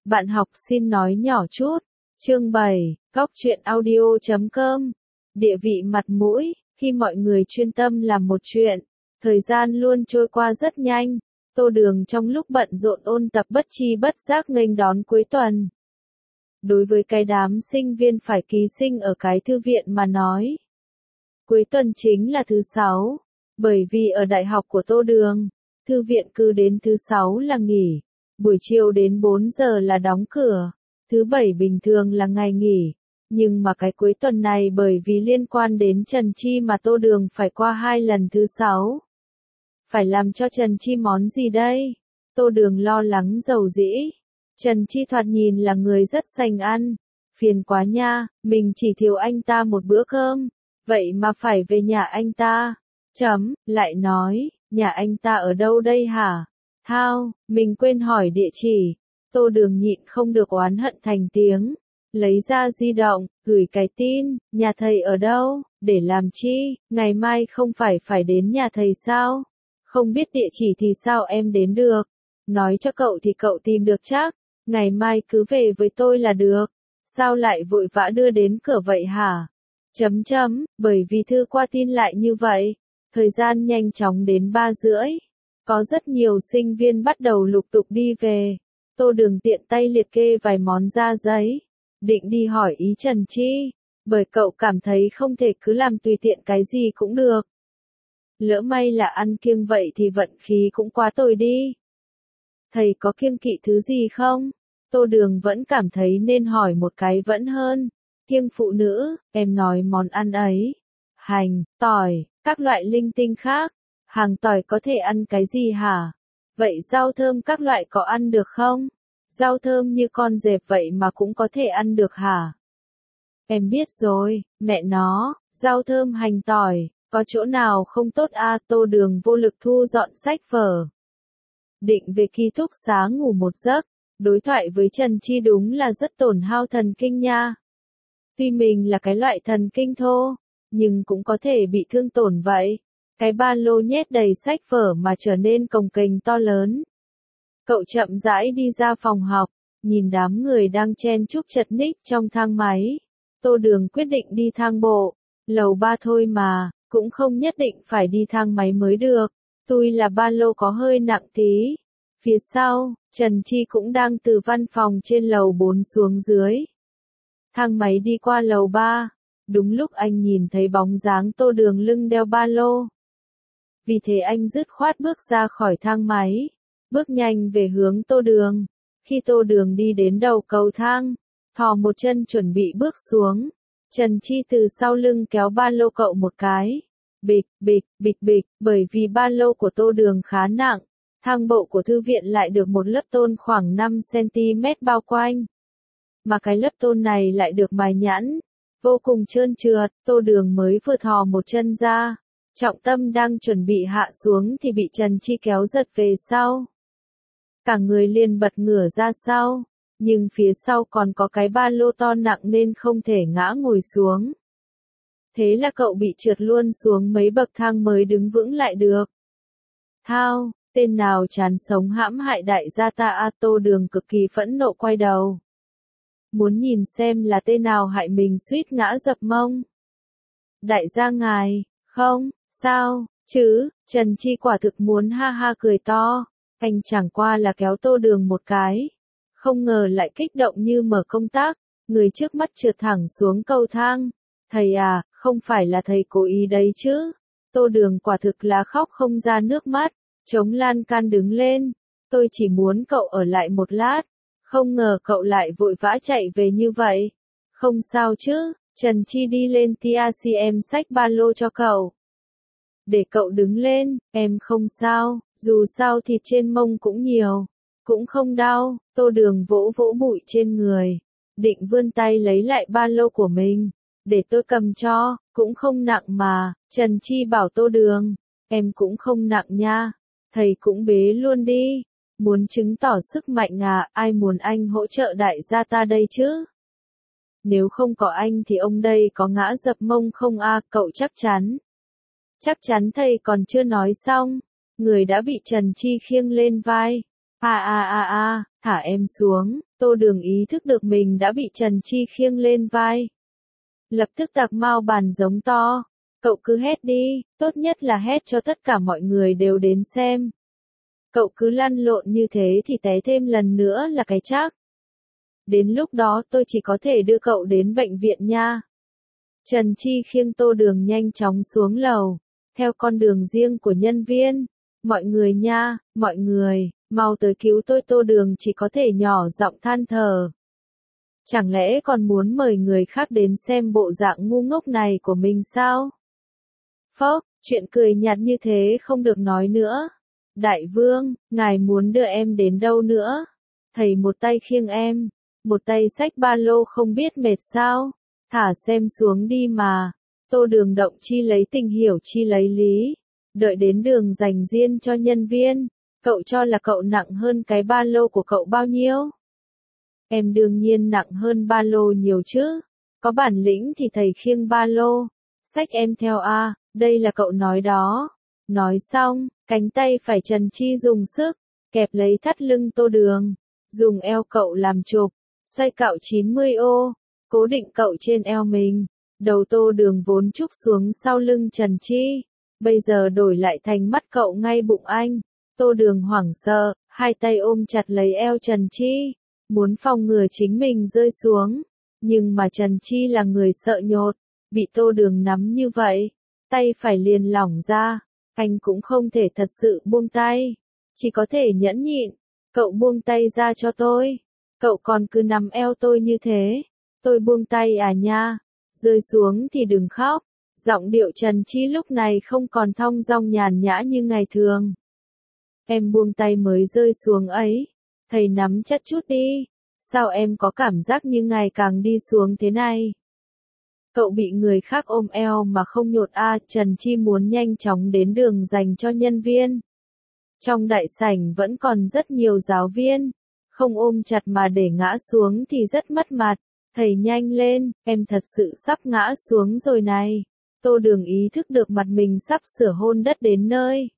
Bạn học xin nói nhỏ chút. Chương 7, gocchuyenaudio.com. Địa vị mặt mũi, khi mọi người chuyên tâm làm một chuyện, thời gian luôn trôi qua rất nhanh. Tô Đường trong lúc bận rộn ôn tập bất tri bất giác nghênh đón cuối tuần. Đối với cái đám sinh viên phải ký sinh ở cái thư viện mà nói, cuối tuần chính là thứ Sáu, bởi vì ở đại học của Tô Đường, thư viện cứ đến thứ Sáu là nghỉ, buổi chiều đến 4 giờ là đóng cửa, thứ Bảy bình thường là ngày nghỉ. Nhưng mà cái cuối tuần này bởi vì liên quan đến Trần Chi mà Tô Đường phải qua 2 lần thứ Sáu. Phải làm cho Trần Chi món gì đây? Tô Đường lo lắng rầu rĩ. Trần Chi thoạt nhìn là người rất sành ăn. Phiền quá nha, mình chỉ thiếu anh ta một bữa cơm. Vậy mà phải về nhà anh ta. Lại nói, nhà anh ta ở đâu đây hả? Thao, mình quên hỏi địa chỉ. Tô Đường nhịn không được oán hận thành tiếng. Lấy ra di động, gửi cái tin, nhà thầy ở đâu, để làm chi, ngày mai không phải đến nhà thầy sao? Không biết địa chỉ thì sao em đến được? Nói cho cậu thì cậu tìm được chắc, ngày mai cứ về với tôi là được. Sao lại vội vã đưa đến cửa vậy hả? Bởi vì thư qua tin lại như vậy. Thời gian nhanh chóng đến 3:30. Có rất nhiều sinh viên bắt đầu lục tục đi về. Tô Đường tiện tay liệt kê vài món ra giấy. Định đi hỏi ý Trần Chi, bởi cậu cảm thấy không thể cứ làm tùy tiện cái gì cũng được. Lỡ may là ăn kiêng vậy thì vận khí cũng quá tồi đi. Thầy có kiêng kỵ thứ gì không? Tô Đường vẫn cảm thấy nên hỏi một cái vẫn hơn. Kiêng phụ nữ, em nói món ăn ấy. Hành, tỏi, các loại linh tinh khác. Hàng tỏi có thể ăn cái gì hả? Vậy rau thơm các loại có ăn được không? Rau thơm như con dẹp vậy mà cũng có thể ăn được hả? Em biết rồi, mẹ nó, rau thơm hành tỏi, có chỗ nào không tốt à? Tô Đường vô lực thu dọn sách vở. Định về ký túc xá ngủ một giấc, đối thoại với Trần Chi đúng là rất tổn hao thần kinh nha. Tuy mình là cái loại thần kinh thô, nhưng cũng có thể bị thương tổn vậy. Cái ba lô nhét đầy sách vở mà trở nên cồng kềnh to lớn. Cậu chậm rãi đi ra phòng học, nhìn đám người đang chen chúc chật ních trong thang máy. Tô Đường quyết định đi thang bộ, lầu 3 thôi mà, cũng không nhất định phải đi thang máy mới được. Tuy là ba lô có hơi nặng tí. Phía sau, Trần Chi cũng đang từ văn phòng trên lầu 4 xuống dưới. Thang máy đi qua lầu 3, đúng lúc anh nhìn thấy bóng dáng Tô Đường lưng đeo ba lô. Vì thế anh dứt khoát bước ra khỏi thang máy, bước nhanh về hướng Tô Đường. Khi Tô Đường đi đến đầu cầu thang, thò một chân chuẩn bị bước xuống, Trần Chi từ sau lưng kéo ba lô cậu một cái. Bịch, bởi vì ba lô của Tô Đường khá nặng, thang bộ của thư viện lại được một lớp tôn khoảng 5 cm bao quanh. Mà cái lớp tôn này lại được mài nhẵn, vô cùng trơn trượt. Tô Đường mới vừa thò một chân ra, trọng tâm đang chuẩn bị hạ xuống thì bị Trần Chi kéo giật về sau. Cả người liền bật ngửa ra sau, nhưng phía sau còn có cái ba lô to nặng nên không thể ngã ngồi xuống. Thế là cậu bị trượt luôn xuống mấy bậc thang mới đứng vững lại được. Thao, tên nào chán sống hãm hại đại gia ta à? Tô Đường cực kỳ phẫn nộ quay đầu. Muốn nhìn xem là tên nào hại mình suýt ngã dập mông. Đại gia ngài, không, sao, chứ, Trần Chi quả thực muốn ha ha cười to. Anh chẳng qua là kéo Tô Đường một cái. Không ngờ lại kích động như mở công tắc, người trước mắt trượt thẳng xuống cầu thang. Thầy à, không phải là thầy cố ý đấy chứ. Tô Đường quả thực là khóc không ra nước mắt, chống lan can đứng lên. Tôi chỉ muốn cậu ở lại một lát. Không ngờ cậu lại vội vã chạy về như vậy. Không sao chứ, Trần Chi đi lên TACM xách ba lô cho cậu. Để cậu đứng lên, em không sao, dù sao thịt trên mông cũng nhiều. Cũng không đau. Tô Đường vỗ vỗ bụi trên người, định vươn tay lấy lại ba lô của mình. Để tôi cầm cho, cũng không nặng mà. Trần Chi bảo Tô Đường, em cũng không nặng nha. Thầy cũng bế luôn đi. Muốn chứng tỏ sức mạnh à? Ai muốn anh hỗ trợ đại gia ta đây chứ? Nếu không có anh thì ông đây có ngã dập mông không à? Cậu chắc chắn. Chắc chắn thầy còn chưa nói xong. Người đã bị Trần Chi khiêng lên vai. Thả em xuống. Tô Đường ý thức được mình đã bị Trần Chi khiêng lên vai. Lập tức tạc mau bàn giống to. Cậu cứ hét đi, tốt nhất là hét cho tất cả mọi người đều đến xem. Cậu cứ lăn lộn như thế thì té thêm lần nữa là cái chắc. Đến lúc đó tôi chỉ có thể đưa cậu đến bệnh viện nha. Trần Chi khiêng Tô Đường nhanh chóng xuống lầu, theo con đường riêng của nhân viên. Mọi người nha, mọi người, mau tới cứu tôi. Tô Đường chỉ có thể nhỏ giọng than thở. Chẳng lẽ còn muốn mời người khác đến xem bộ dạng ngu ngốc này của mình sao? Phốc, chuyện cười nhạt như thế không được nói nữa. Đại vương, ngài muốn đưa em đến đâu nữa? Thầy một tay khiêng em, một tay xách ba lô không biết mệt sao? Thả xem xuống đi mà. Tô Đường động chi lấy tình hiểu chi lấy lý. Đợi đến đường dành riêng cho nhân viên. Cậu cho là cậu nặng hơn cái ba lô của cậu bao nhiêu? Em đương nhiên nặng hơn ba lô nhiều chứ. Có bản lĩnh thì thầy khiêng ba lô. Xách em theo a, đây là cậu nói đó. Nói xong, cánh tay phải Trần Chi dùng sức, kẹp lấy thắt lưng Tô Đường. Dùng eo cậu làm trục, xoay cạo 90 ô, cố định cậu trên eo mình. Đầu Tô Đường vốn trúc xuống sau lưng Trần Chi. Bây giờ đổi lại thành mắt cậu ngay bụng anh. Tô Đường hoảng sợ, hai tay ôm chặt lấy eo Trần Chi. Muốn phòng ngừa chính mình rơi xuống. Nhưng mà Trần Chi là người sợ nhột. Bị Tô Đường nắm như vậy, tay phải liền lỏng ra. Anh cũng không thể thật sự buông tay. Chỉ có thể nhẫn nhịn. Cậu buông tay ra cho tôi. Cậu còn cứ nắm eo tôi như thế. Tôi buông tay à nha. Rơi xuống thì đừng khóc. Giọng điệu Trần Chi lúc này không còn thong dong nhàn nhã như ngày thường. Em buông tay mới rơi xuống ấy. Thầy nắm chặt chút đi. Sao em có cảm giác như ngày càng đi xuống thế này? Cậu bị người khác ôm eo mà không nhột a. Trần Chi muốn nhanh chóng đến đường dành cho nhân viên. Trong đại sảnh vẫn còn rất nhiều giáo viên. Không ôm chặt mà để ngã xuống thì rất mất mặt. Thầy nhanh lên, em thật sự sắp ngã xuống rồi này. Tô Đường ý thức được mặt mình sắp sửa hôn đất đến nơi.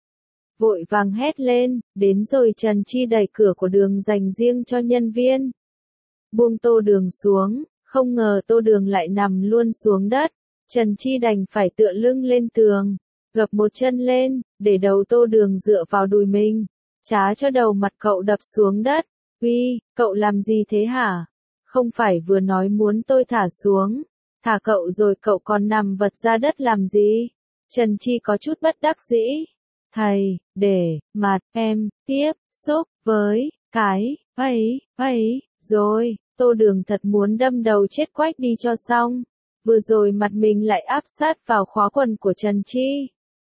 Vội vàng hét lên, đến rồi. Trần Chi đẩy cửa của đường dành riêng cho nhân viên. Buông Tô Đường xuống, không ngờ Tô Đường lại nằm luôn xuống đất. Trần Chi đành phải tựa lưng lên tường, gập một chân lên, để đầu Tô Đường dựa vào đùi mình. Trá cho đầu mặt cậu đập xuống đất. Uy, cậu làm gì thế hả? Không phải vừa nói muốn tôi thả xuống. Thả cậu rồi cậu còn nằm vật ra đất làm gì? Trần Chi có chút bất đắc dĩ. Thầy, để mặt em tiếp xúc với cái ấy, rồi. Tô Đường thật muốn đâm đầu chết quách đi cho xong. Vừa rồi mặt mình lại áp sát vào khóa quần của Trần Chi.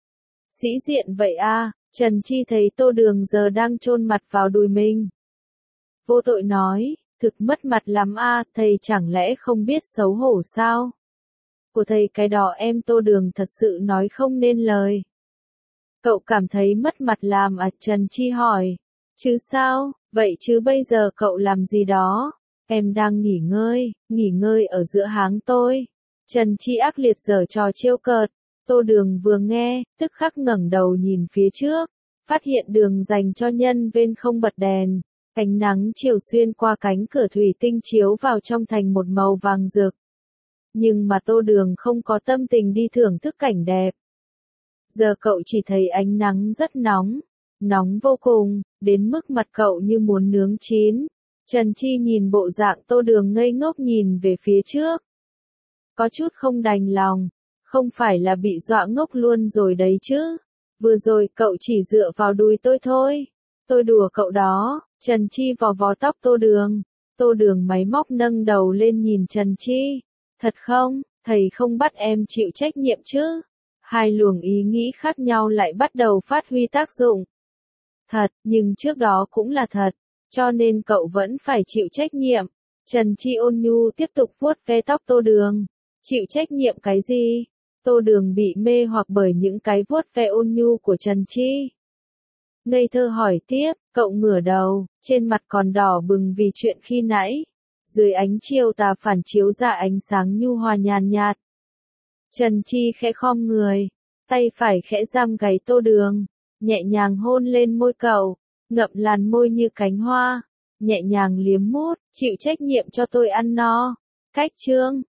Sĩ diện vậy à? Trần Chi thấy Tô Đường giờ đang chôn mặt vào đùi mình. Vô tội nói, thực mất mặt lắm a, thầy chẳng lẽ không biết xấu hổ sao? Của thầy cái đó em. Tô Đường thật sự nói không nên lời. Cậu cảm thấy mất mặt làm à? Trần Chi hỏi. Chứ sao, vậy chứ bây giờ cậu làm gì đó? Em đang nghỉ ngơi ở giữa háng tôi. Trần Chi ác liệt giở trò trêu cợt. Tô Đường vừa nghe, tức khắc ngẩng đầu nhìn phía trước, phát hiện đường dành cho nhân viên không bật đèn. Ánh nắng chiều xuyên qua cánh cửa thủy tinh chiếu vào trong thành một màu vàng rực. Nhưng mà Tô Đường không có tâm tình đi thưởng thức cảnh đẹp. Giờ cậu chỉ thấy ánh nắng rất nóng, nóng vô cùng, đến mức mặt cậu như muốn nướng chín. Trần Chi nhìn bộ dạng Tô Đường ngây ngốc nhìn về phía trước. Có chút không đành lòng, không phải là bị dọa ngốc luôn rồi đấy chứ. Vừa rồi cậu chỉ dựa vào đùi tôi thôi. Tôi đùa cậu đó. Trần Chi vò vò tóc Tô Đường. Tô Đường máy móc nâng đầu lên nhìn Trần Chi. Thật không, thầy không bắt em chịu trách nhiệm chứ? Hai luồng ý nghĩ khác nhau lại bắt đầu phát huy tác dụng. Thật, nhưng trước đó cũng là thật. Cho nên cậu vẫn phải chịu trách nhiệm. Trần Chi ôn nhu tiếp tục vuốt ve tóc Tô Đường. Chịu trách nhiệm cái gì? Tô Đường bị mê hoặc bởi những cái vuốt ve ôn nhu của Trần Chi. Ngây thơ hỏi tiếp, cậu ngửa đầu, trên mặt còn đỏ bừng vì chuyện khi nãy. Dưới ánh chiều tà phản chiếu ra ánh sáng nhu hòa nhàn nhạt. Trần Chi khẽ khom người, tay phải khẽ giam gáy Tô Đường, nhẹ nhàng hôn lên môi cậu, ngậm làn môi như cánh hoa. nhẹ nhàng liếm mút, chịu trách nhiệm cho tôi ăn no. Cách chương